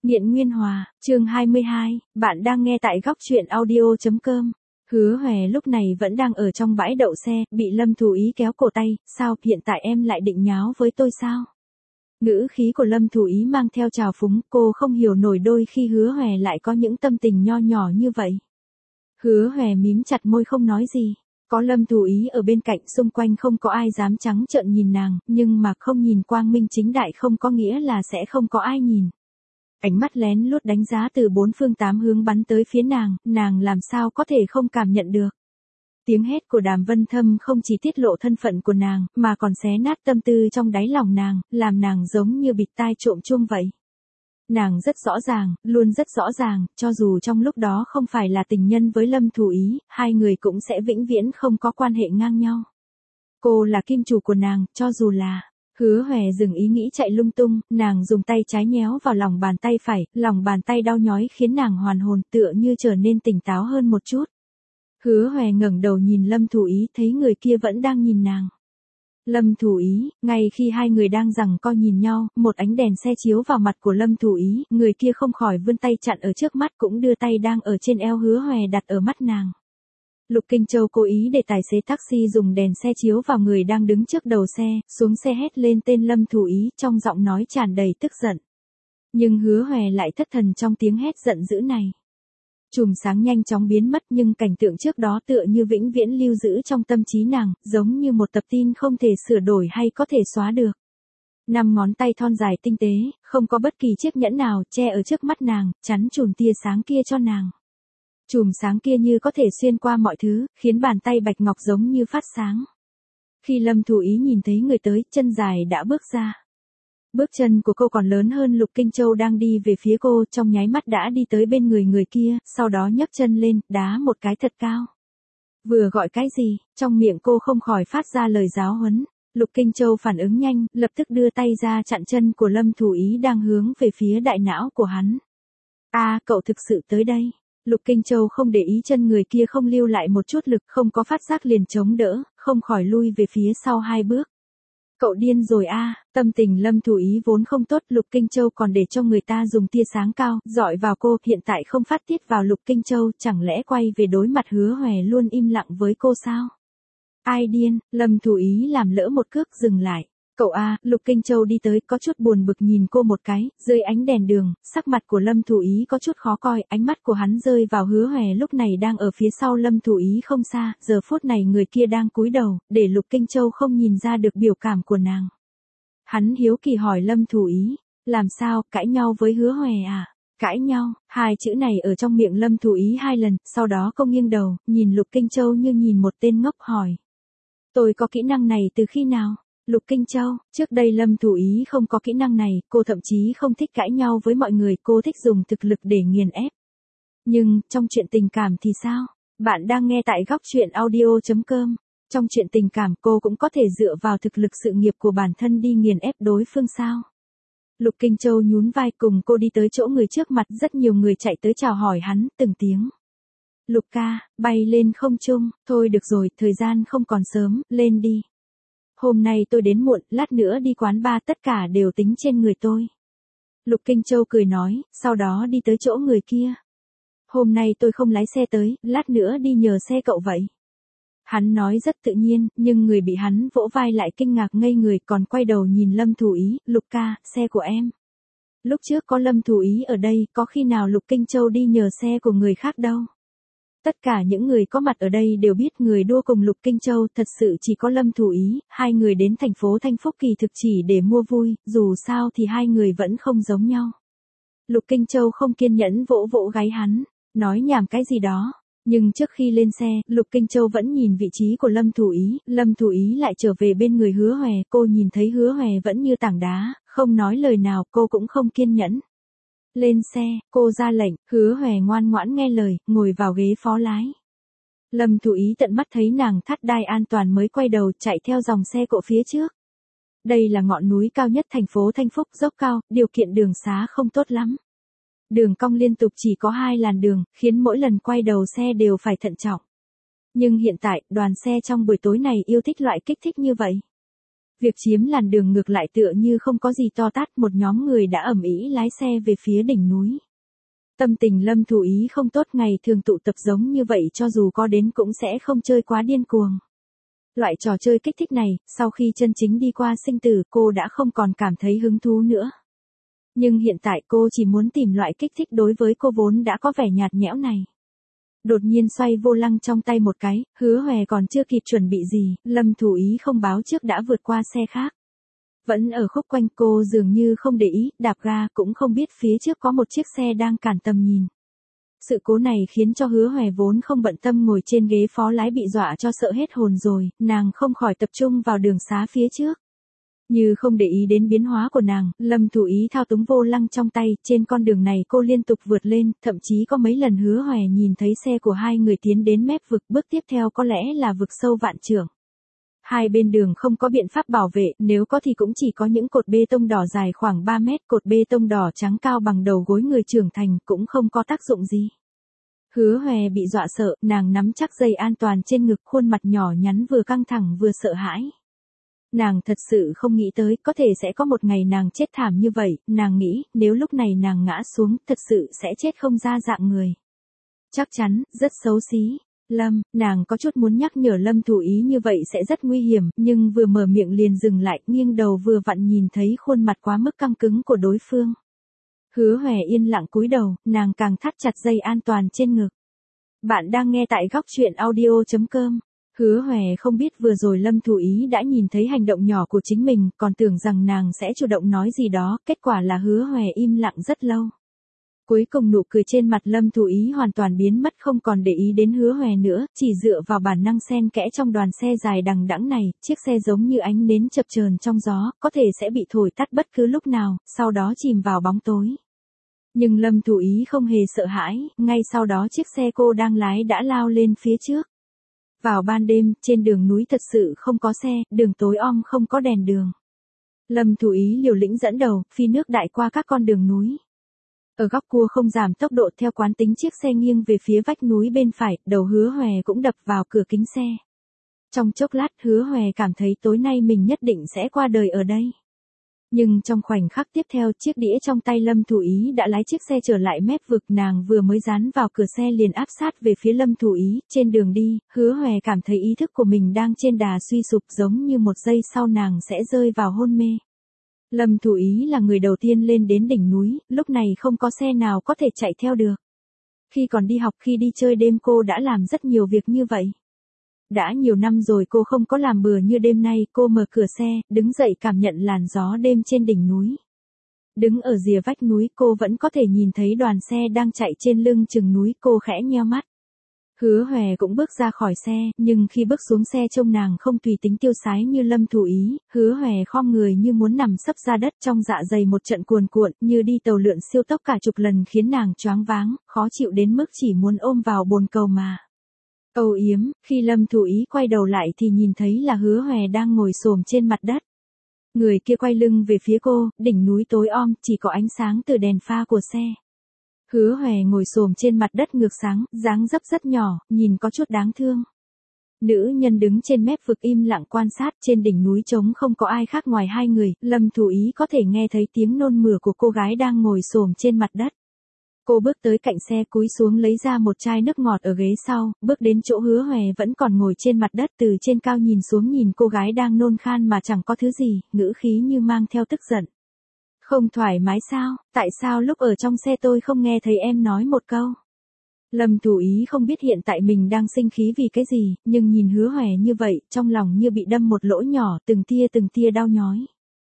Nghiện Nguyên Hòa, chương 22, bạn đang nghe tại góc truyện audio.com. Hứa Hòe lúc này vẫn đang ở trong bãi đậu xe, bị Lâm Thù Ý kéo cổ tay, sao hiện tại em lại định nháo với tôi sao? Ngữ khí của Lâm Thù Ý mang theo trào phúng, cô không hiểu nổi đôi khi Hứa Hòe lại có những tâm tình nho nhỏ như vậy. Hứa Hòe mím chặt môi không nói gì. Có Lâm Thù Ý ở bên cạnh, xung quanh không có ai dám trắng trợn nhìn nàng, nhưng mà không nhìn quang minh chính đại không có nghĩa là sẽ không có ai nhìn. Ánh mắt lén lút đánh giá từ bốn phương tám hướng bắn tới phía nàng làm sao có thể không cảm nhận được. Tiếng hét của Đàm Vân Thâm không chỉ tiết lộ thân phận của nàng, mà còn xé nát tâm tư trong đáy lòng nàng, làm nàng giống như bịt tai trộm chuông vậy. Nàng rất rõ ràng, luôn rất rõ ràng, cho dù trong lúc đó không phải là tình nhân với Lâm Thù Ý, hai người cũng sẽ vĩnh viễn không có quan hệ ngang nhau. Cô là kim chủ của nàng, cho dù là... Hứa Hòe dừng ý nghĩ chạy lung tung, nàng dùng tay trái nhéo vào lòng bàn tay phải, lòng bàn tay đau nhói khiến nàng hoàn hồn tựa như trở nên tỉnh táo hơn một chút. Hứa Hòe ngẩng đầu nhìn Lâm Thù Ý thấy người kia vẫn đang nhìn nàng. Lâm Thù Ý, ngay khi hai người đang giằng co nhìn nhau, một ánh đèn xe chiếu vào mặt của Lâm Thù Ý, người kia không khỏi vươn tay chặn ở trước mắt cũng đưa tay đang ở trên eo Hứa Hòe đặt ở mắt nàng. Lục Kinh Châu cố ý để tài xế taxi dùng đèn xe chiếu vào người đang đứng trước đầu xe, xuống xe hét lên tên Lâm Thù Ý trong giọng nói tràn đầy tức giận. Nhưng Hứa Hòe lại thất thần trong tiếng hét giận dữ này. Chùm sáng nhanh chóng biến mất nhưng cảnh tượng trước đó tựa như vĩnh viễn lưu giữ trong tâm trí nàng, giống như một tập tin không thể sửa đổi hay có thể xóa được. 5 ngón tay thon dài tinh tế, không có bất kỳ chiếc nhẫn nào che ở trước mắt nàng, chắn chùm tia sáng kia cho nàng. Chùm sáng kia như có thể xuyên qua mọi thứ, khiến bàn tay bạch ngọc giống như phát sáng. Khi Lâm Thù Ý nhìn thấy người tới, chân dài đã bước ra. Bước chân của cô còn lớn hơn Lục Kinh Châu đang đi về phía cô, trong nháy mắt đã đi tới bên người kia, sau đó nhấc chân lên, đá một cái thật cao. Vừa gọi cái gì, trong miệng cô không khỏi phát ra lời giáo huấn. Lục Kinh Châu phản ứng nhanh, lập tức đưa tay ra chặn chân của Lâm Thù Ý đang hướng về phía đại não của hắn. Cậu thực sự tới đây. Lục Kinh Châu không để ý chân người kia không lưu lại một chút lực, không có phát giác liền chống đỡ, không khỏi lui về phía sau 2 bước. Cậu điên rồi tâm tình Lâm Thù Ý vốn không tốt, Lục Kinh Châu còn để cho người ta dùng tia sáng cao, dọi vào cô, hiện tại không phát tiết vào Lục Kinh Châu, chẳng lẽ quay về đối mặt Hứa Hòe luôn im lặng với cô sao? Ai điên, Lâm Thù Ý làm lỡ một cước dừng lại. Cậu Lục Kinh Châu đi tới có chút buồn bực nhìn cô một cái, dưới ánh đèn đường, sắc mặt của Lâm Thù Ý có chút khó coi, ánh mắt của hắn rơi vào Hứa Hòe lúc này đang ở phía sau Lâm Thù Ý không xa, giờ phút này người kia đang cúi đầu, để Lục Kinh Châu không nhìn ra được biểu cảm của nàng. Hắn hiếu kỳ hỏi Lâm Thù Ý, làm sao, cãi nhau với Hứa Hòe Cãi nhau, 2 chữ này ở trong miệng Lâm Thù Ý 2 lần, sau đó cô nghiêng đầu, nhìn Lục Kinh Châu như nhìn một tên ngốc hỏi. Tôi có kỹ năng này từ khi nào? Lục Kinh Châu, trước đây Lâm Thù Ý không có kỹ năng này, cô thậm chí không thích cãi nhau với mọi người, cô thích dùng thực lực để nghiền ép. Nhưng, trong chuyện tình cảm thì sao? Bạn đang nghe tại góc truyện audio.com. Trong chuyện tình cảm cô cũng có thể dựa vào thực lực sự nghiệp của bản thân đi nghiền ép đối phương sao? Lục Kinh Châu nhún vai cùng cô đi tới chỗ người trước mặt, rất nhiều người chạy tới chào hỏi hắn, từng tiếng. Lục ca, bay lên không trung, thôi được rồi, thời gian không còn sớm, lên đi. Hôm nay tôi đến muộn, lát nữa đi quán bar tất cả đều tính trên người tôi. Lục Kinh Châu cười nói, sau đó đi tới chỗ người kia. Hôm nay tôi không lái xe tới, lát nữa đi nhờ xe cậu vậy. Hắn nói rất tự nhiên, nhưng người bị hắn vỗ vai lại kinh ngạc ngây người còn quay đầu nhìn Lâm Thù Ý, Lục ca, xe của em. Lúc trước có Lâm Thù Ý ở đây, có khi nào Lục Kinh Châu đi nhờ xe của người khác đâu. Tất cả những người có mặt ở đây đều biết người đua cùng Lục Kinh Châu thật sự chỉ có Lâm Thù Ý, 2 người đến thành phố Thanh Phúc kỳ thực chỉ để mua vui, dù sao thì 2 người vẫn không giống nhau. Lục Kinh Châu không kiên nhẫn vỗ vỗ gáy hắn, nói nhảm cái gì đó. Nhưng trước khi lên xe, Lục Kinh Châu vẫn nhìn vị trí của Lâm Thù Ý lại trở về bên người Hứa Hòe, cô nhìn thấy Hứa Hòe vẫn như tảng đá, không nói lời nào, cô cũng không kiên nhẫn. Lên xe, cô ra lệnh, Hứa Hòe ngoan ngoãn nghe lời, ngồi vào ghế phó lái. Lâm Thù Ý tận mắt thấy nàng thắt đai an toàn mới quay đầu chạy theo dòng xe cộ phía trước. Đây là ngọn núi cao nhất thành phố Thanh Phúc, dốc cao, điều kiện đường xá không tốt lắm. Đường cong liên tục chỉ có 2 làn đường, khiến mỗi lần quay đầu xe đều phải thận trọng. Nhưng hiện tại, đoàn xe trong buổi tối này yêu thích loại kích thích như vậy. Việc chiếm làn đường ngược lại tựa như không có gì to tát, một nhóm người đã ầm ĩ lái xe về phía đỉnh núi. Tâm tình Lâm Thủ Ý không tốt, ngày thường tụ tập giống như vậy cho dù có đến cũng sẽ không chơi quá điên cuồng. Loại trò chơi kích thích này, sau khi chân chính đi qua sinh tử cô đã không còn cảm thấy hứng thú nữa. Nhưng hiện tại cô chỉ muốn tìm loại kích thích đối với cô vốn đã có vẻ nhạt nhẽo này. Đột nhiên xoay vô lăng trong tay một cái, Hứa Hòe còn chưa kịp chuẩn bị gì, Lâm Thủ Ý không báo trước đã vượt qua xe khác. Vẫn ở khúc quanh, cô dường như không để ý, đạp ga cũng không biết phía trước có một chiếc xe đang cản tầm nhìn. Sự cố này khiến cho Hứa Hòe vốn không bận tâm ngồi trên ghế phó lái bị dọa cho sợ hết hồn rồi, nàng không khỏi tập trung vào đường xá phía trước. Như không để ý đến biến hóa của nàng, Lâm Thủ Ý thao túng vô lăng trong tay, trên con đường này cô liên tục vượt lên, thậm chí có mấy lần Hứa Hòe nhìn thấy xe của hai người tiến đến mép vực, bước tiếp theo có lẽ là vực sâu vạn trượng. Hai bên đường không có biện pháp bảo vệ, nếu có thì cũng chỉ có những cột bê tông đỏ dài khoảng 3 mét, cột bê tông đỏ trắng cao bằng đầu gối người trưởng thành, cũng không có tác dụng gì. Hứa Hòe bị dọa sợ, nàng nắm chắc dây an toàn trên ngực, khuôn mặt nhỏ nhắn vừa căng thẳng vừa sợ hãi. Nàng thật sự không nghĩ tới, có thể sẽ có một ngày nàng chết thảm như vậy, nàng nghĩ, nếu lúc này nàng ngã xuống, thật sự sẽ chết không ra dạng người. Chắc chắn, rất xấu xí. Nàng có chút muốn nhắc nhở Lâm Thủ Ý như vậy sẽ rất nguy hiểm, nhưng vừa mở miệng liền dừng lại, nghiêng đầu vừa vặn nhìn thấy khuôn mặt quá mức căng cứng của đối phương. Hứa Hòe yên lặng cúi đầu, nàng càng thắt chặt dây an toàn trên ngực. Bạn đang nghe tại góc truyện audio.com. Hứa Hòe không biết vừa rồi Lâm Thủ Ý đã nhìn thấy hành động nhỏ của chính mình, còn tưởng rằng nàng sẽ chủ động nói gì đó, kết quả là Hứa Hòe im lặng rất lâu. Cuối cùng nụ cười trên mặt Lâm Thủ Ý hoàn toàn biến mất, không còn để ý đến Hứa Hòe nữa, chỉ dựa vào bản năng xen kẽ trong đoàn xe dài đằng đẵng này, chiếc xe giống như ánh nến chập chờn trong gió, có thể sẽ bị thổi tắt bất cứ lúc nào, sau đó chìm vào bóng tối. Nhưng Lâm Thủ Ý không hề sợ hãi, ngay sau đó chiếc xe cô đang lái đã lao lên phía trước. Vào ban đêm, trên đường núi thật sự không có xe, đường tối om không có đèn đường. Lâm Thủ Ý liều lĩnh dẫn đầu, phi nước đại qua các con đường núi. Ở góc cua không giảm tốc độ, theo quán tính chiếc xe nghiêng về phía vách núi bên phải, đầu Hứa Hòe cũng đập vào cửa kính xe. Trong chốc lát Hứa Hòe cảm thấy tối nay mình nhất định sẽ qua đời ở đây. Nhưng trong khoảnh khắc tiếp theo, chiếc đĩa trong tay Lâm Thủ Ý đã lái chiếc xe trở lại mép vực, nàng vừa mới dán vào cửa xe liền áp sát về phía Lâm Thủ Ý. Trên đường đi, Hứa Hòe cảm thấy ý thức của mình đang trên đà suy sụp, giống như một giây sau nàng sẽ rơi vào hôn mê. Lâm Thủ Ý là người đầu tiên lên đến đỉnh núi, lúc này không có xe nào có thể chạy theo được. Khi còn đi học, khi đi chơi đêm cô đã làm rất nhiều việc như vậy. Đã nhiều năm rồi cô không có làm bừa như đêm nay, cô mở cửa xe, đứng dậy cảm nhận làn gió đêm trên đỉnh núi. Đứng ở rìa vách núi cô vẫn có thể nhìn thấy đoàn xe đang chạy trên lưng chừng núi, cô khẽ nheo mắt. Hứa Hòe cũng bước ra khỏi xe, nhưng khi bước xuống xe trông nàng không tùy tính tiêu sái như Lâm Thủ Ý, Hứa Hòe khom người như muốn nằm sấp ra đất, trong dạ dày một trận cuồn cuộn, như đi tàu lượn siêu tốc cả chục lần, khiến nàng choáng váng, khó chịu đến mức chỉ muốn ôm vào bồn cầu mà. Âu yếm, khi Lâm Thủ Ý quay đầu lại thì nhìn thấy là Hứa Hòe đang ngồi xổm trên mặt đất. Người kia quay lưng về phía cô, đỉnh núi tối om, chỉ có ánh sáng từ đèn pha của xe. Hứa Hòe ngồi xổm trên mặt đất ngược sáng, dáng dấp rất nhỏ, nhìn có chút đáng thương. Nữ nhân đứng trên mép vực im lặng quan sát, trên đỉnh núi trống không có ai khác ngoài hai người, Lâm Thủ Ý có thể nghe thấy tiếng nôn mửa của cô gái đang ngồi xổm trên mặt đất. Cô bước tới cạnh xe, cúi xuống lấy ra một chai nước ngọt ở ghế sau, bước đến chỗ Hứa Hòe vẫn còn ngồi trên mặt đất, từ trên cao nhìn xuống nhìn cô gái đang nôn khan mà chẳng có thứ gì, ngữ khí như mang theo tức giận. Không thoải mái sao, tại sao lúc ở trong xe tôi không nghe thấy em nói một câu? Lâm Thủ Ý không biết hiện tại mình đang sinh khí vì cái gì, nhưng nhìn Hứa Hòe như vậy, trong lòng như bị đâm một lỗ nhỏ, từng tia đau nhói.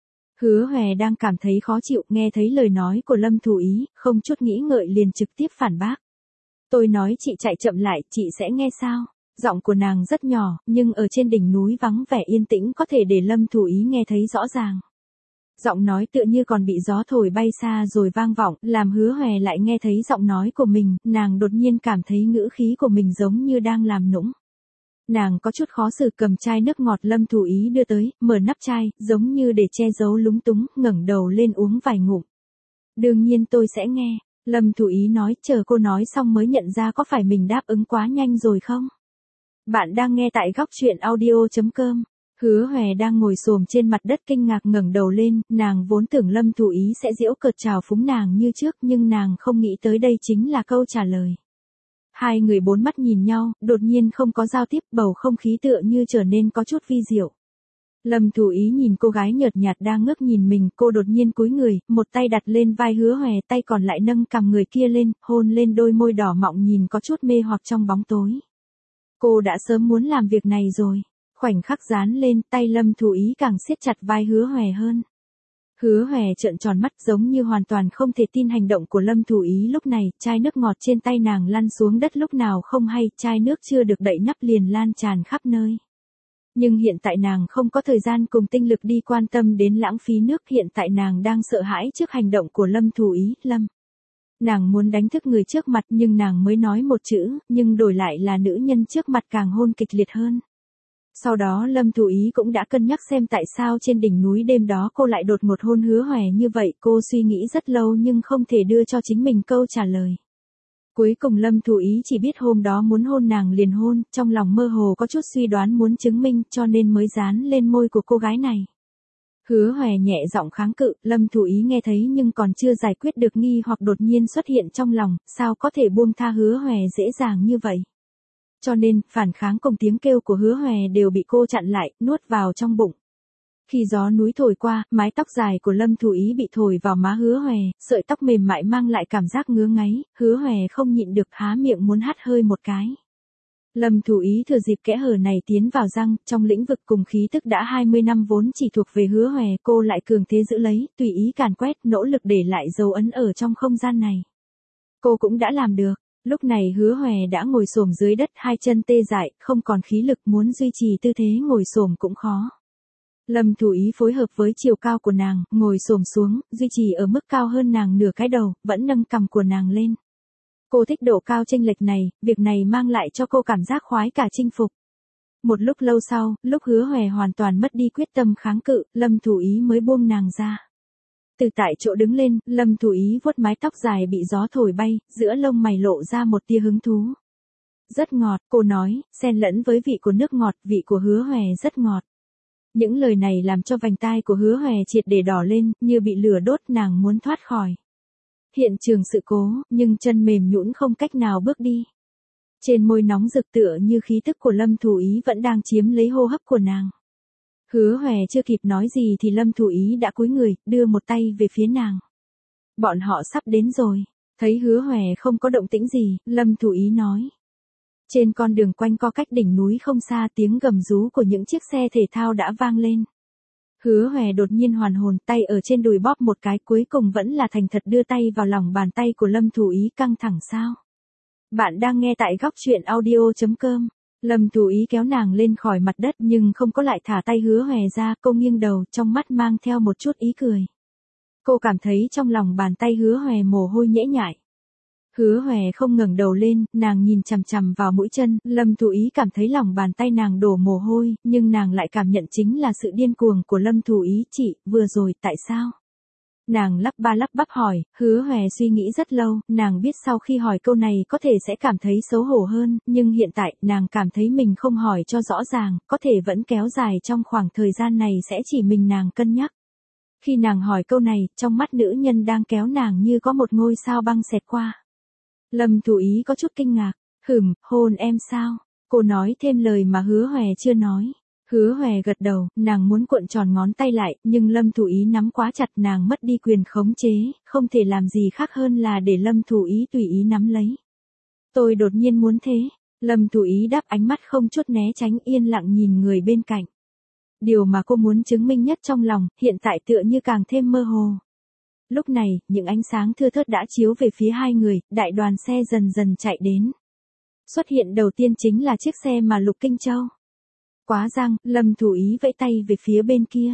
Hứa Hòe đang cảm thấy khó chịu, nghe thấy lời nói của Lâm Thủ Ý, không chút nghĩ ngợi liền trực tiếp phản bác. Tôi nói chị chạy chậm lại, chị sẽ nghe sao? Giọng của nàng rất nhỏ, nhưng ở trên đỉnh núi vắng vẻ yên tĩnh có thể để Lâm Thủ Ý nghe thấy rõ ràng. Giọng nói tựa như còn bị gió thổi bay xa rồi vang vọng, làm Hứa Hòe lại nghe thấy giọng nói của mình, nàng đột nhiên cảm thấy ngữ khí của mình giống như đang làm nũng. Nàng có chút khó xử cầm chai nước ngọt Lâm Thủ Ý đưa tới, mở nắp chai, giống như để che giấu lúng túng, ngẩng đầu lên uống vài ngụm. Đương nhiên tôi sẽ nghe, Lâm Thủ Ý nói, chờ cô nói xong mới nhận ra có phải mình đáp ứng quá nhanh rồi không? Bạn đang nghe tại góc truyện audio.com. Hứa Hòe đang ngồi xổm trên mặt đất kinh ngạc ngẩng đầu lên, nàng vốn tưởng Lâm Thủ Ý sẽ giễu cợt chào phúng nàng như trước nhưng nàng không nghĩ tới đây chính là câu trả lời. Hai người bốn mắt nhìn nhau, đột nhiên không có giao tiếp, bầu không khí tựa như trở nên có chút vi diệu. Lâm Thủ Ý nhìn cô gái nhợt nhạt đang ngước nhìn mình, cô đột nhiên cúi người, một tay đặt lên vai Hứa Hòe, tay còn lại nâng cằm người kia lên, hôn lên đôi môi đỏ mọng nhìn có chút mê hoặc trong bóng tối. Cô đã sớm muốn làm việc này rồi. Khoảnh khắc dán lên, tay Lâm Thủ Ý càng siết chặt vai Hứa Hòe hơn. Hứa Hòe trợn tròn mắt giống như hoàn toàn không thể tin hành động của Lâm Thủ Ý lúc này, chai nước ngọt trên tay nàng lăn xuống đất lúc nào không hay, chai nước chưa được đậy nắp liền lan tràn khắp nơi. Nhưng hiện tại nàng không có thời gian cùng tinh lực đi quan tâm đến lãng phí nước, hiện tại nàng đang sợ hãi trước hành động của Lâm Thủ Ý. Nàng muốn đánh thức người trước mặt nhưng nàng mới nói một chữ, nhưng đổi lại là nữ nhân trước mặt càng hôn kịch liệt hơn. Sau đó Lâm Thủ Ý cũng đã cân nhắc xem tại sao trên đỉnh núi đêm đó cô lại đột ngột hôn Hứa Hòe như vậy, cô suy nghĩ rất lâu nhưng không thể đưa cho chính mình câu trả lời. Cuối cùng Lâm Thủ Ý chỉ biết hôm đó muốn hôn nàng liền hôn, trong lòng mơ hồ có chút suy đoán muốn chứng minh cho nên mới dán lên môi của cô gái này. Hứa Hòe nhẹ giọng kháng cự, Lâm Thủ Ý nghe thấy nhưng còn chưa giải quyết được nghi hoặc đột nhiên xuất hiện trong lòng, sao có thể buông tha Hứa Hòe dễ dàng như vậy. Cho nên, phản kháng cùng tiếng kêu của Hứa Hòe đều bị cô chặn lại, nuốt vào trong bụng. Khi gió núi thổi qua, mái tóc dài của Lâm Thủ Ý bị thổi vào má Hứa Hòe, sợi tóc mềm mại mang lại cảm giác ngứa ngáy, Hứa Hòe không nhịn được há miệng muốn hắt hơi một cái. Lâm Thủ Ý thừa dịp kẽ hở này tiến vào răng, trong lĩnh vực cùng khí tức đã 20 năm vốn chỉ thuộc về Hứa Hòe, cô lại cường thế giữ lấy, tùy ý càn quét, nỗ lực để lại dấu ấn ở trong không gian này. Cô cũng đã làm được. Lúc này Hứa Hòe đã ngồi xổm dưới đất, hai chân tê dại, không còn khí lực, muốn duy trì tư thế ngồi xổm cũng khó. Lâm Thủ Ý phối hợp với chiều cao của nàng, ngồi xổm xuống, duy trì ở mức cao hơn nàng nửa cái đầu, vẫn nâng cằm của nàng lên. Cô thích độ cao chênh lệch này, việc này mang lại cho cô cảm giác khoái cả chinh phục. Một lúc lâu sau, lúc Hứa Hòe hoàn toàn mất đi quyết tâm kháng cự, Lâm Thủ Ý mới buông nàng ra. Từ tại chỗ đứng lên, Lâm Thủ Ý vuốt mái tóc dài bị gió thổi bay, giữa lông mày lộ ra một tia hứng thú. Rất ngọt, cô nói, xen lẫn với vị của nước ngọt, vị của Hứa Hòe rất ngọt. Những lời này làm cho vành tai của Hứa Hòe triệt để đỏ lên, như bị lửa đốt, nàng muốn thoát khỏi hiện trường sự cố, nhưng chân mềm nhũn không cách nào bước đi. Trên môi nóng rực tựa như khí tức của Lâm Thủ Ý vẫn đang chiếm lấy hô hấp của nàng. Hứa Hòe chưa kịp nói gì thì Lâm Thủ Ý đã cúi người, đưa một tay về phía nàng. Bọn họ sắp đến rồi. Thấy Hứa Hòe không có động tĩnh gì, Lâm Thủ Ý nói. Trên con đường quanh co cách đỉnh núi không xa, tiếng gầm rú của những chiếc xe thể thao đã vang lên. Hứa Hòe đột nhiên hoàn hồn, tay ở trên đùi bóp một cái, cuối cùng vẫn là thành thật đưa tay vào lòng bàn tay của Lâm Thủ Ý. Căng thẳng sao? Bạn đang nghe tại góc truyện audio.com. Lâm Thủ Ý kéo nàng lên khỏi mặt đất nhưng không có lại thả tay Hứa Hòe ra, cô nghiêng đầu, trong mắt mang theo một chút ý cười. Cô cảm thấy trong lòng bàn tay Hứa Hòe mồ hôi nhễ nhại. Hứa Hòe không ngẩng đầu lên, nàng nhìn chằm chằm vào mũi chân, Lâm Thủ Ý cảm thấy lòng bàn tay nàng đổ mồ hôi, nhưng nàng lại cảm nhận chính là sự điên cuồng của Lâm Thủ Ý. Chị, vừa rồi, tại sao? Nàng lắp ba lắp bắp hỏi, Hứa Hòe suy nghĩ rất lâu, nàng biết sau khi hỏi câu này có thể sẽ cảm thấy xấu hổ hơn, nhưng hiện tại, nàng cảm thấy mình không hỏi cho rõ ràng, có thể vẫn kéo dài trong khoảng thời gian này sẽ chỉ mình nàng cân nhắc. Khi nàng hỏi câu này, trong mắt nữ nhân đang kéo nàng như có một ngôi sao băng xẹt qua. Lâm Thủ Ý có chút kinh ngạc, hôn em sao? Cô nói thêm lời mà Hứa Hòe chưa nói. Hứa Hòe gật đầu, nàng muốn cuộn tròn ngón tay lại, nhưng Lâm Thủ Ý nắm quá chặt, nàng mất đi quyền khống chế, không thể làm gì khác hơn là để Lâm Thủ Ý tùy ý nắm lấy. Tôi đột nhiên muốn thế. Lâm Thủ Ý đáp, ánh mắt không chút né tránh, yên lặng nhìn người bên cạnh. Điều mà cô muốn chứng minh nhất trong lòng, hiện tại tựa như càng thêm mơ hồ. Lúc này, những ánh sáng thưa thớt đã chiếu về phía hai người, đại đoàn xe dần dần chạy đến. Xuất hiện đầu tiên chính là chiếc xe mà Lục Kinh Châu. Quá giang, Lâm Thủ Ý vẫy tay về phía bên kia.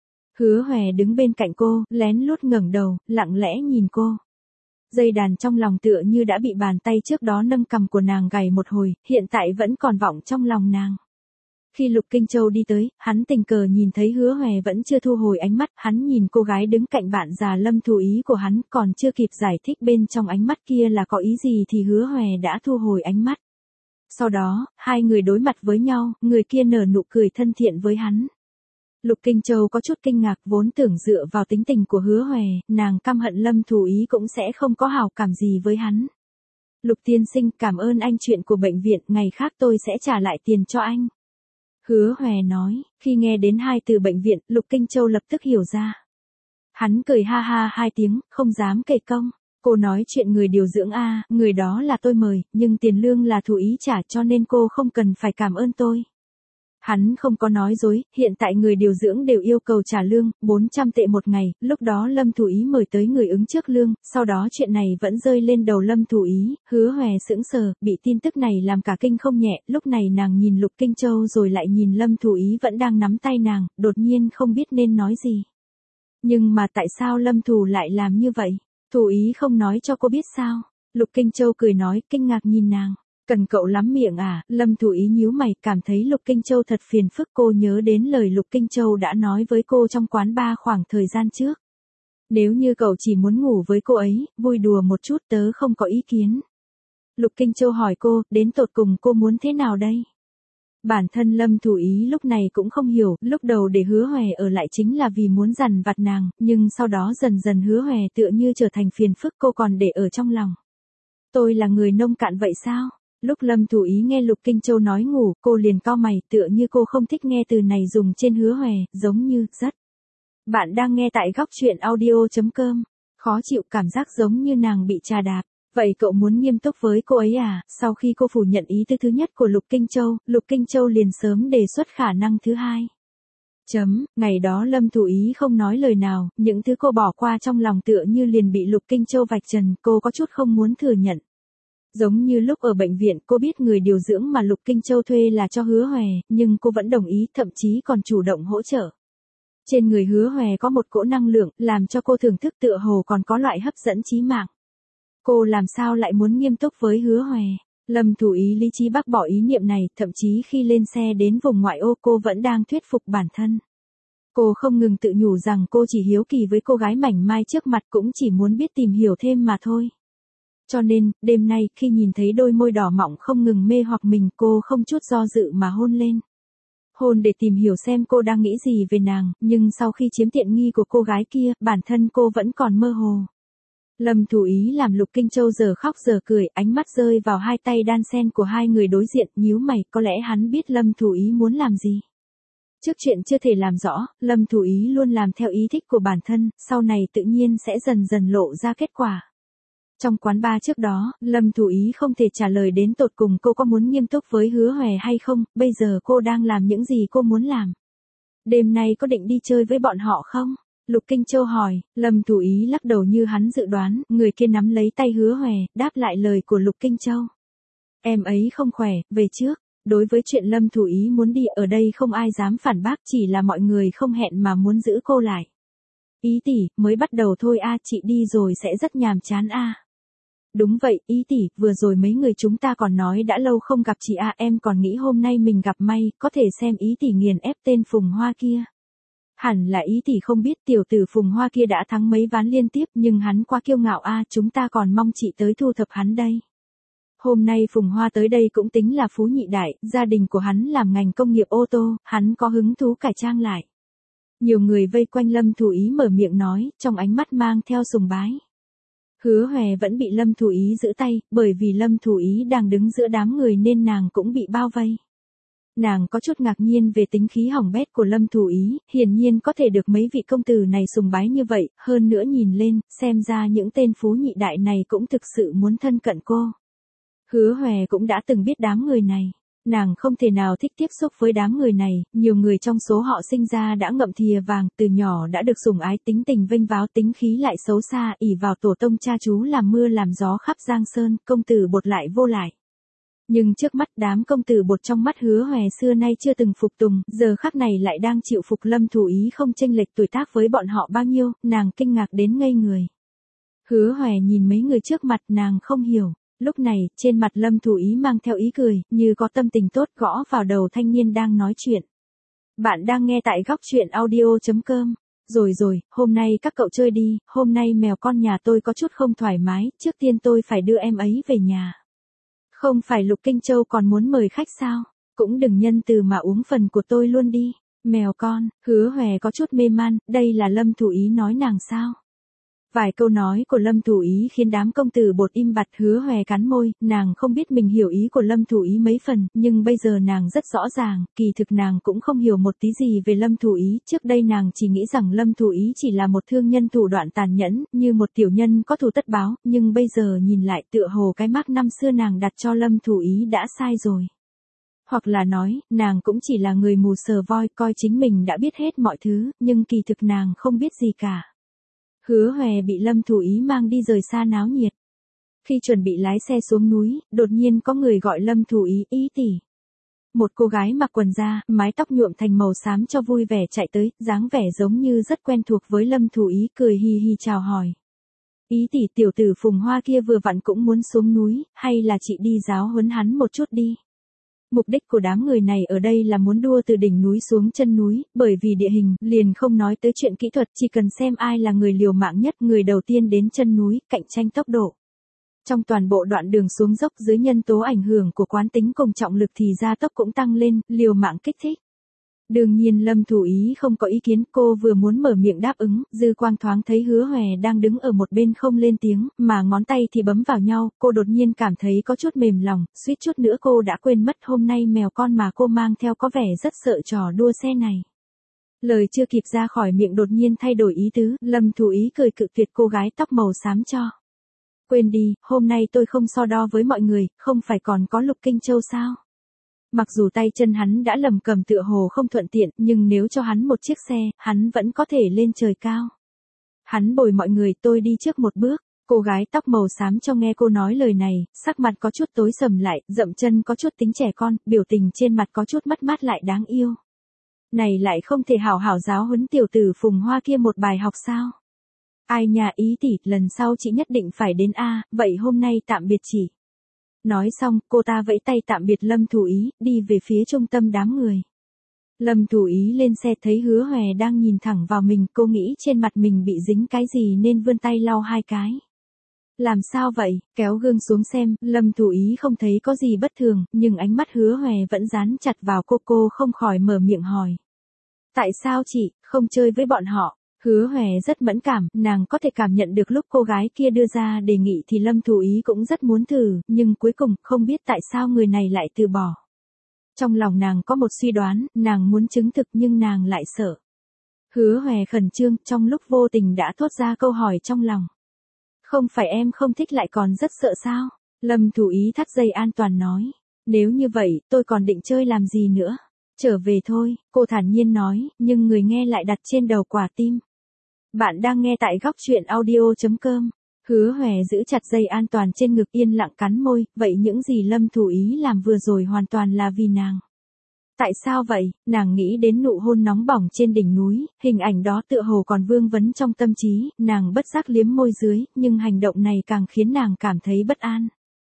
Hứa Hòe đứng bên cạnh cô, lén lút ngẩng đầu, lặng lẽ nhìn cô. Dây đàn trong lòng tựa như đã bị bàn tay trước đó nâng cằm của nàng gảy một hồi, hiện tại vẫn còn vọng trong lòng nàng. Khi Lục Kinh Châu đi tới, hắn tình cờ nhìn thấy Hứa Hòe vẫn chưa thu hồi ánh mắt, hắn nhìn cô gái đứng cạnh bạn già Lâm Thủ Ý của hắn, còn chưa kịp giải thích bên trong ánh mắt kia là có ý gì thì Hứa Hòe đã thu hồi ánh mắt. Sau đó, hai người đối mặt với nhau, người kia nở nụ cười thân thiện với hắn. Lục Kinh Châu có chút kinh ngạc, vốn tưởng dựa vào tính tình của Hứa Hoè, nàng căm hận Lâm Thủ Ý cũng sẽ không có hảo cảm gì với hắn. Lục tiên sinh, cảm ơn anh, chuyện của bệnh viện, ngày khác tôi sẽ trả lại tiền cho anh. Hứa Hoè nói, khi nghe đến hai từ bệnh viện, Lục Kinh Châu lập tức hiểu ra. Hắn cười ha ha hai tiếng, không dám kể công. Cô nói chuyện người điều dưỡng a, người đó là tôi mời, nhưng tiền lương là Thủ Ý trả, cho nên cô không cần phải cảm ơn tôi. Hắn không có nói dối, hiện tại người điều dưỡng đều yêu cầu trả lương, 400 tệ một ngày, lúc đó Lâm Thủ Ý mời tới người ứng trước lương, sau đó chuyện này vẫn rơi lên đầu Lâm Thủ Ý, Hứa Hoè sững sờ, bị tin tức này làm cả kinh không nhẹ, lúc này nàng nhìn Lục Kinh Châu rồi lại nhìn Lâm Thủ Ý vẫn đang nắm tay nàng, đột nhiên không biết nên nói gì. Nhưng mà tại sao Lâm Thủ lại làm như vậy? Thủ Ý không nói cho cô biết sao? Lục Kinh Châu cười nói, kinh ngạc nhìn nàng. Cần cậu lắm miệng à? Lâm Thủ Ý nhíu mày, cảm thấy Lục Kinh Châu thật phiền phức. Cô nhớ đến lời Lục Kinh Châu đã nói với cô trong quán bar khoảng thời gian trước. Nếu như cậu chỉ muốn ngủ với cô ấy, vui đùa một chút, tớ không có ý kiến. Lục Kinh Châu hỏi cô, đến tột cùng cô muốn thế nào đây? Bản thân Lâm Thủ Ý lúc này cũng không hiểu, lúc đầu để Hứa Hoè ở lại chính là vì muốn dằn vặt nàng, nhưng sau đó dần dần Hứa Hoè tựa như trở thành phiền phức, cô còn để ở trong lòng. Tôi là người nông cạn vậy sao? Lúc Lâm Thủ Ý nghe Lục Kinh Châu nói ngủ, cô liền cau mày, tựa như cô không thích nghe từ này dùng trên Hứa Hoè, giống như, rất. Bạn đang nghe tại góc truyện audio.com, khó chịu, cảm giác giống như nàng bị trà đạp. Vậy cậu muốn nghiêm túc với cô ấy à? Sau khi cô phủ nhận ý tứ thứ nhất của Lục Kinh Châu liền sớm đề xuất khả năng thứ hai. Ngày đó Lâm Thủ Ý không nói lời nào, những thứ cô bỏ qua trong lòng tựa như liền bị Lục Kinh Châu vạch trần, cô có chút không muốn thừa nhận. Giống như lúc ở bệnh viện, cô biết người điều dưỡng mà Lục Kinh Châu thuê là cho Hứa Hoè, nhưng cô vẫn đồng ý, thậm chí còn chủ động hỗ trợ. Trên người Hứa Hoè có một cỗ năng lượng, làm cho cô thưởng thức, tựa hồ còn có loại hấp dẫn chí mạng. Cô làm sao lại muốn nghiêm túc với Hứa Hoè? Lâm Thủ Ý lý trí bác bỏ ý niệm này, thậm chí khi lên xe đến vùng ngoại ô cô vẫn đang thuyết phục bản thân. Cô không ngừng tự nhủ rằng cô chỉ hiếu kỳ với cô gái mảnh mai trước mặt, cũng chỉ muốn biết tìm hiểu thêm mà thôi. Cho nên, đêm nay, khi nhìn thấy đôi môi đỏ mọng không ngừng mê hoặc mình, cô không chút do dự mà hôn lên. Hôn để tìm hiểu xem cô đang nghĩ gì về nàng, nhưng sau khi chiếm tiện nghi của cô gái kia, bản thân cô vẫn còn mơ hồ. Lâm Thủ Ý làm Lục Kinh Châu giờ khóc giờ cười, ánh mắt rơi vào hai tay đan sen của hai người đối diện, nhíu mày, có lẽ hắn biết Lâm Thủ Ý muốn làm gì. Trước chuyện chưa thể làm rõ, Lâm Thủ Ý luôn làm theo ý thích của bản thân, sau này tự nhiên sẽ dần dần lộ ra kết quả. Trong quán bar trước đó, Lâm Thủ Ý không thể trả lời đến tột cùng cô có muốn nghiêm túc với Hứa Hoè hay không, bây giờ cô đang làm những gì cô muốn làm. Đêm nay có định đi chơi với bọn họ không? Lục Kinh Châu hỏi, Lâm Thủ Ý lắc đầu như hắn dự đoán, người kia nắm lấy tay Hứa Hoè, đáp lại lời của Lục Kinh Châu. Em ấy không khỏe, về trước. Đối với chuyện Lâm Thủ Ý muốn đi ở đây không ai dám phản bác, chỉ là mọi người không hẹn mà muốn giữ cô lại. Ý tỷ, mới bắt đầu thôi a, chị đi rồi sẽ rất nhàm chán a. Đúng vậy, ý tỷ, vừa rồi mấy người chúng ta còn nói đã lâu không gặp chị a, em còn nghĩ hôm nay mình gặp may, có thể xem ý tỷ nghiền ép tên Phùng Hoa kia. Hẳn là ý tỷ không biết tiểu tử Phùng Hoa kia đã thắng mấy ván liên tiếp, nhưng hắn quá kiêu ngạo a, chúng ta còn mong chị tới thu thập hắn đây. Hôm nay Phùng Hoa tới đây cũng tính là phú nhị đại, gia đình của hắn làm ngành công nghiệp ô tô, hắn có hứng thú cải trang lại. Nhiều người vây quanh Lâm Thủ Ý mở miệng nói, trong ánh mắt mang theo sùng bái. Hứa Hoè vẫn bị Lâm Thủ Ý giữ tay, bởi vì Lâm Thủ Ý đang đứng giữa đám người nên nàng cũng bị bao vây. Nàng có chút ngạc nhiên về tính khí hỏng bét của Lâm Thủ Ý, hiển nhiên có thể được mấy vị công tử này sùng bái như vậy, hơn nữa nhìn lên, xem ra những tên phú nhị đại này cũng thực sự muốn thân cận cô. Hứa Hoè cũng đã từng biết đám người này. Nàng không thể nào thích tiếp xúc với đám người này, nhiều người trong số họ sinh ra đã ngậm thìa vàng, từ nhỏ đã được sủng ái, tính tình vênh váo, tính khí lại xấu xa, ỷ vào tổ tông cha chú làm mưa làm gió khắp Giang Sơn, công tử bột lại vô lại. Nhưng trước mắt đám công tử bột trong mắt Hứa Hoè xưa nay chưa từng phục tùng, giờ khắc này lại đang chịu phục. Lâm Thủ Ý không chênh lệch tuổi tác với bọn họ bao nhiêu, nàng kinh ngạc đến ngây người. Hứa Hoè nhìn mấy người trước mặt, nàng không hiểu. Lúc này, trên mặt Lâm Thủ Ý mang theo ý cười, như có tâm tình tốt, gõ vào đầu thanh niên đang nói chuyện. Bạn đang nghe tại góc truyện audio.com. Rồi, hôm nay các cậu chơi đi, hôm nay mèo con nhà tôi có chút không thoải mái, trước tiên tôi phải đưa em ấy về nhà. Không phải Lục Kinh Châu còn muốn mời khách sao? Cũng đừng nhân từ mà uống phần của tôi luôn đi. Mèo con, Hứa Hòe có chút mê man, đây là Lâm Thủ Ý nói nàng sao? Vài câu nói của Lâm Thủ Ý khiến đám công tử bột im bặt. Hứa Hòe cắn môi, nàng không biết mình hiểu ý của Lâm Thủ Ý mấy phần, nhưng bây giờ nàng rất rõ ràng, kỳ thực nàng cũng không hiểu một tí gì về Lâm Thủ Ý. Trước đây nàng chỉ nghĩ rằng Lâm Thủ Ý chỉ là một thương nhân thủ đoạn tàn nhẫn, như một tiểu nhân có thù tất báo, nhưng bây giờ nhìn lại tựa hồ cái mác năm xưa nàng đặt cho Lâm Thủ Ý đã sai rồi. Hoặc là nói, nàng cũng chỉ là người mù sờ voi, coi chính mình đã biết hết mọi thứ, nhưng kỳ thực nàng không biết gì cả. Hứa Hòe bị Lâm Thủ Ý mang đi rời xa náo nhiệt. Khi chuẩn bị lái xe xuống núi, đột nhiên có người gọi Lâm Thủ Ý, Ý tỷ. Một cô gái mặc quần da, mái tóc nhuộm thành màu xám cho vui vẻ chạy tới, dáng vẻ giống như rất quen thuộc với Lâm Thủ Ý, cười hi hi chào hỏi. Ý tỷ, tiểu tử Phùng Hoa kia vừa vặn cũng muốn xuống núi, hay là chị đi giáo huấn hắn một chút đi. Mục đích của đám người này ở đây là muốn đua từ đỉnh núi xuống chân núi, bởi vì địa hình, liền không nói tới chuyện kỹ thuật, chỉ cần xem ai là người liều mạng nhất, người đầu tiên đến chân núi, cạnh tranh tốc độ. Trong toàn bộ đoạn đường xuống dốc dưới nhân tố ảnh hưởng của quán tính cùng trọng lực thì gia tốc cũng tăng lên, liều mạng kích thích. Đương nhiên Lâm Thủ Ý không có ý kiến, cô vừa muốn mở miệng đáp ứng, dư quang thoáng thấy Hứa Hòe đang đứng ở một bên không lên tiếng, mà ngón tay thì bấm vào nhau, cô đột nhiên cảm thấy có chút mềm lòng, suýt chút nữa cô đã quên mất hôm nay mèo con mà cô mang theo có vẻ rất sợ trò đua xe này. Lời chưa kịp ra khỏi miệng đột nhiên thay đổi ý tứ, Lâm Thủ Ý cười cự tuyệt cô gái tóc màu xám cho. Quên đi, hôm nay tôi không so đo với mọi người, không phải còn có Lục Kinh Châu sao? Mặc dù tay chân hắn đã lầm cầm tựa hồ không thuận tiện, nhưng nếu cho hắn một chiếc xe, hắn vẫn có thể lên trời cao. Hắn bồi mọi người, tôi đi trước một bước. Cô gái tóc màu xám cho nghe cô nói lời này, sắc mặt có chút tối sầm lại, dậm chân có chút tính trẻ con, biểu tình trên mặt có chút mất mát lại đáng yêu. Này lại không thể hảo hảo giáo huấn tiểu tử Phùng Hoa kia một bài học sao? Ai nhà Ý tỷ, lần sau chị nhất định phải đến a, vậy hôm nay tạm biệt chị. Nói xong, cô ta vẫy tay tạm biệt Lâm Thủ Ý, đi về phía trung tâm đám người. Lâm Thủ Ý lên xe thấy Hứa Hòe đang nhìn thẳng vào mình, cô nghĩ trên mặt mình bị dính cái gì nên vươn tay lau hai cái. Làm sao vậy, kéo gương xuống xem, Lâm Thủ Ý không thấy có gì bất thường, nhưng ánh mắt Hứa Hòe vẫn dán chặt vào cô không khỏi mở miệng hỏi. Tại sao chị, không chơi với bọn họ? Hứa Hòe rất mẫn cảm, nàng có thể cảm nhận được lúc cô gái kia đưa ra đề nghị thì Lâm Thủ Ý cũng rất muốn thử, nhưng cuối cùng không biết tại sao người này lại từ bỏ. Trong lòng nàng có một suy đoán, nàng muốn chứng thực nhưng nàng lại sợ. Hứa Hòe khẩn trương, trong lúc vô tình đã thốt ra câu hỏi trong lòng. Không phải em không thích lại còn rất sợ sao? Lâm Thủ Ý thắt dây an toàn nói. Nếu như vậy, tôi còn định chơi làm gì nữa? Trở về thôi, cô thản nhiên nói, nhưng người nghe lại đặt trên đầu quả tim. Bạn đang nghe tại góc truyện audio.com. Hứa Hòe giữ chặt dây an toàn trên ngực yên lặng cắn môi, vậy những gì Lâm Thủ Ý làm vừa rồi hoàn toàn là vì nàng. Tại sao vậy? Nàng nghĩ đến nụ hôn nóng bỏng trên đỉnh núi, hình ảnh đó tựa hồ còn vương vấn trong tâm trí, nàng bất giác liếm môi dưới, nhưng hành động này càng khiến nàng cảm thấy bất an.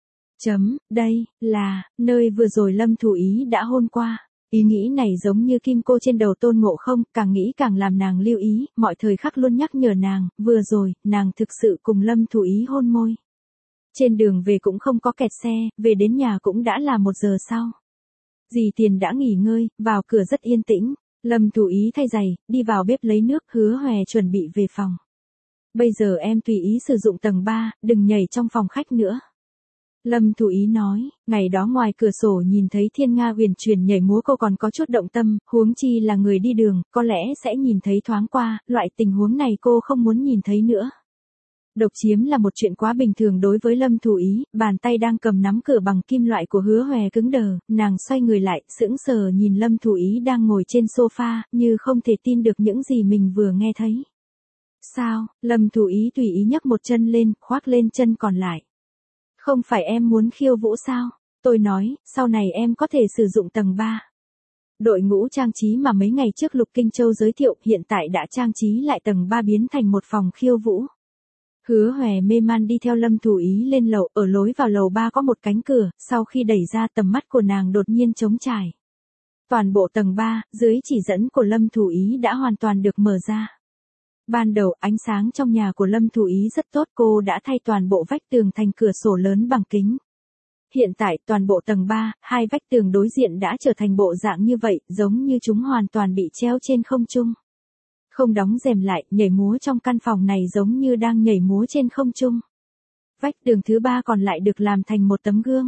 Đây, là, nơi vừa rồi Lâm Thủ Ý đã hôn qua. Ý nghĩ này giống như kim cô trên đầu Tôn Ngộ Không, càng nghĩ càng làm nàng lưu ý, mọi thời khắc luôn nhắc nhở nàng, vừa rồi, nàng thực sự cùng Lâm Thủ Ý hôn môi. Trên đường về cũng không có kẹt xe, về đến nhà cũng đã là 1 giờ sau. Dì Tiền đã nghỉ ngơi, vào cửa rất yên tĩnh, Lâm Thủ Ý thay giày, đi vào bếp lấy nước, Hứa Hòe chuẩn bị về phòng. Bây giờ em tùy ý sử dụng tầng 3, đừng nhảy trong phòng khách nữa. Lâm Thủ Ý nói, ngày đó ngoài cửa sổ nhìn thấy Thiên Nga huyền chuyển nhảy múa cô còn có chút động tâm, huống chi là người đi đường, có lẽ sẽ nhìn thấy thoáng qua, loại tình huống này cô không muốn nhìn thấy nữa. Độc chiếm là một chuyện quá bình thường đối với Lâm Thủ Ý, bàn tay đang cầm nắm cửa bằng kim loại của Hứa Hòe cứng đờ, nàng xoay người lại, sững sờ nhìn Lâm Thủ Ý đang ngồi trên sofa, như không thể tin được những gì mình vừa nghe thấy. Sao? Lâm Thủ Ý tùy ý nhấc một chân lên, khoác lên chân còn lại. Không phải em muốn khiêu vũ sao? Tôi nói, sau này em có thể sử dụng tầng 3. Đội ngũ trang trí mà mấy ngày trước Lục Kinh Châu giới thiệu hiện tại đã trang trí lại tầng 3 biến thành một phòng khiêu vũ. Hứa Hòe mê man đi theo Lâm Thủ Ý lên lầu, ở lối vào lầu 3 có một cánh cửa, sau khi đẩy ra tầm mắt của nàng đột nhiên trống trải. Toàn bộ tầng 3, dưới chỉ dẫn của Lâm Thủ Ý đã hoàn toàn được mở ra. Ban đầu ánh sáng trong nhà của Lâm Thủ Ý rất tốt, cô đã thay toàn bộ vách tường thành cửa sổ lớn bằng kính. Hiện tại toàn bộ tầng 3, hai vách tường đối diện đã trở thành bộ dạng như vậy, giống như chúng hoàn toàn bị treo trên không trung. Không đóng rèm lại, nhảy múa trong căn phòng này giống như đang nhảy múa trên không trung. Vách tường thứ 3 còn lại được làm thành một tấm gương.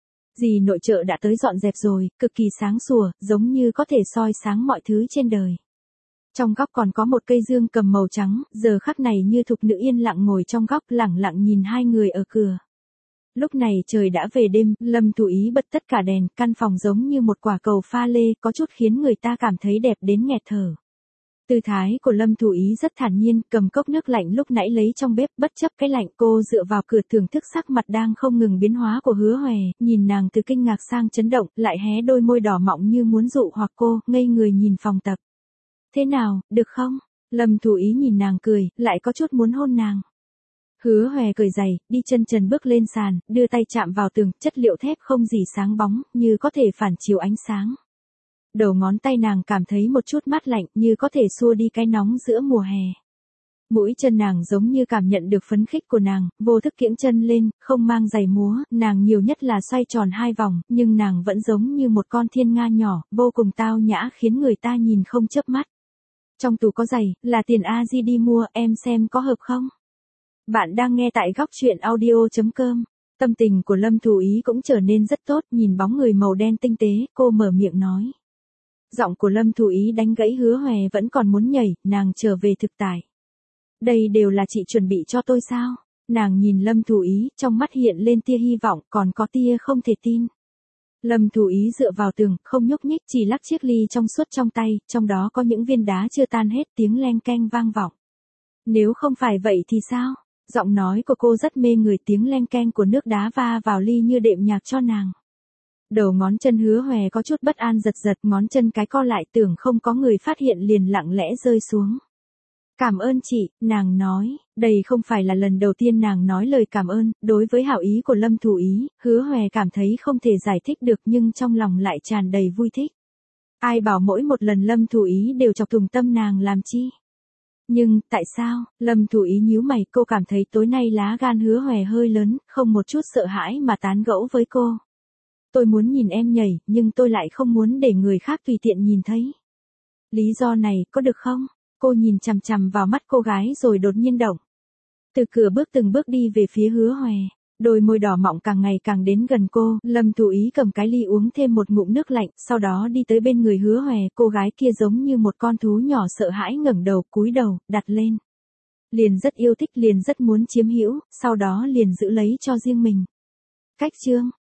Dì nội trợ đã tới dọn dẹp rồi, cực kỳ sáng sủa, giống như có thể soi sáng mọi thứ trên đời. Trong góc còn có một cây dương cầm màu trắng, giờ khắc này như thục nữ yên lặng ngồi trong góc lẳng lặng nhìn hai người ở cửa. Lúc này trời đã về đêm, Lâm Thủ Ý bật tất cả đèn, căn phòng giống như một quả cầu pha lê, có chút khiến người ta cảm thấy đẹp đến nghẹt thở. Tư thái của Lâm Thủ Ý rất thản nhiên, cầm cốc nước lạnh lúc nãy lấy trong bếp, bất chấp cái lạnh, cô dựa vào cửa thưởng thức sắc mặt đang không ngừng biến hóa của Hứa Hoè, nhìn nàng từ kinh ngạc sang chấn động, lại hé đôi môi đỏ mọng như muốn dụ hoặc cô, ngây người nhìn phòng tập. Thế nào, được không? Lâm Thủ Ý nhìn nàng cười, lại có chút muốn hôn nàng. Hứa Hoè cởi giày, đi chân trần bước lên sàn, đưa tay chạm vào tường, chất liệu thép không gì sáng bóng, như có thể phản chiếu ánh sáng. Đầu ngón tay nàng cảm thấy một chút mát lạnh, như có thể xua đi cái nóng giữa mùa hè. Mũi chân nàng giống như cảm nhận được phấn khích của nàng, vô thức kiễng chân lên, không mang giày múa, nàng nhiều nhất là xoay tròn 2 vòng, nhưng nàng vẫn giống như một con thiên nga nhỏ, vô cùng tao nhã khiến người ta nhìn không chớp mắt. Trong tủ có giày, là tiền A-di đi mua, em xem có hợp không? Bạn đang nghe tại góc truyện audio.com. Tâm tình của Lâm Thủ Ý cũng trở nên rất tốt, nhìn bóng người màu đen tinh tế, cô mở miệng nói. Giọng của Lâm Thủ Ý đánh gãy Hứa Hoè vẫn còn muốn nhảy, nàng trở về thực tại. Đây đều là chị chuẩn bị cho tôi sao? Nàng nhìn Lâm Thủ Ý, trong mắt hiện lên tia hy vọng, còn có tia không thể tin. Lâm Thủ Ý dựa vào tường, không nhúc nhích, chỉ lắc chiếc ly trong suốt trong tay, trong đó có những viên đá chưa tan hết, tiếng leng keng vang vọng. Nếu không phải vậy thì sao? Giọng nói của cô rất mê người, tiếng leng keng của nước đá va vào ly như đệm nhạc cho nàng. Đầu ngón chân Hứa Hoè có chút bất an giật giật, ngón chân cái co lại, tưởng không có người phát hiện liền lặng lẽ rơi xuống. Cảm ơn chị, nàng nói, đây không phải là lần đầu tiên nàng nói lời cảm ơn, đối với hảo ý của Lâm Thủ Ý, Hứa Hoè cảm thấy không thể giải thích được nhưng trong lòng lại tràn đầy vui thích. Ai bảo mỗi một lần Lâm Thủ Ý đều chọc thủng tâm nàng làm chi? Nhưng, tại sao? Lâm Thủ Ý nhíu mày, cô cảm thấy tối nay lá gan Hứa Hoè hơi lớn, không một chút sợ hãi mà tán gẫu với cô. Tôi muốn nhìn em nhảy, nhưng tôi lại không muốn để người khác tùy tiện nhìn thấy. Lý do này, có được không? Cô nhìn chằm chằm vào mắt cô gái rồi đột nhiên động. Từ cửa bước từng bước đi về phía Hứa Hoè. Đôi môi đỏ mọng càng ngày càng đến gần cô, Lâm Thủ Ý cầm cái ly uống thêm một ngụm nước lạnh, sau đó đi tới bên người Hứa Hoè, cô gái kia giống như một con thú nhỏ sợ hãi ngẩng đầu, cúi đầu, đặt lên. Liền rất yêu thích, liền rất muốn chiếm hữu, sau đó liền giữ lấy cho riêng mình. Cách chương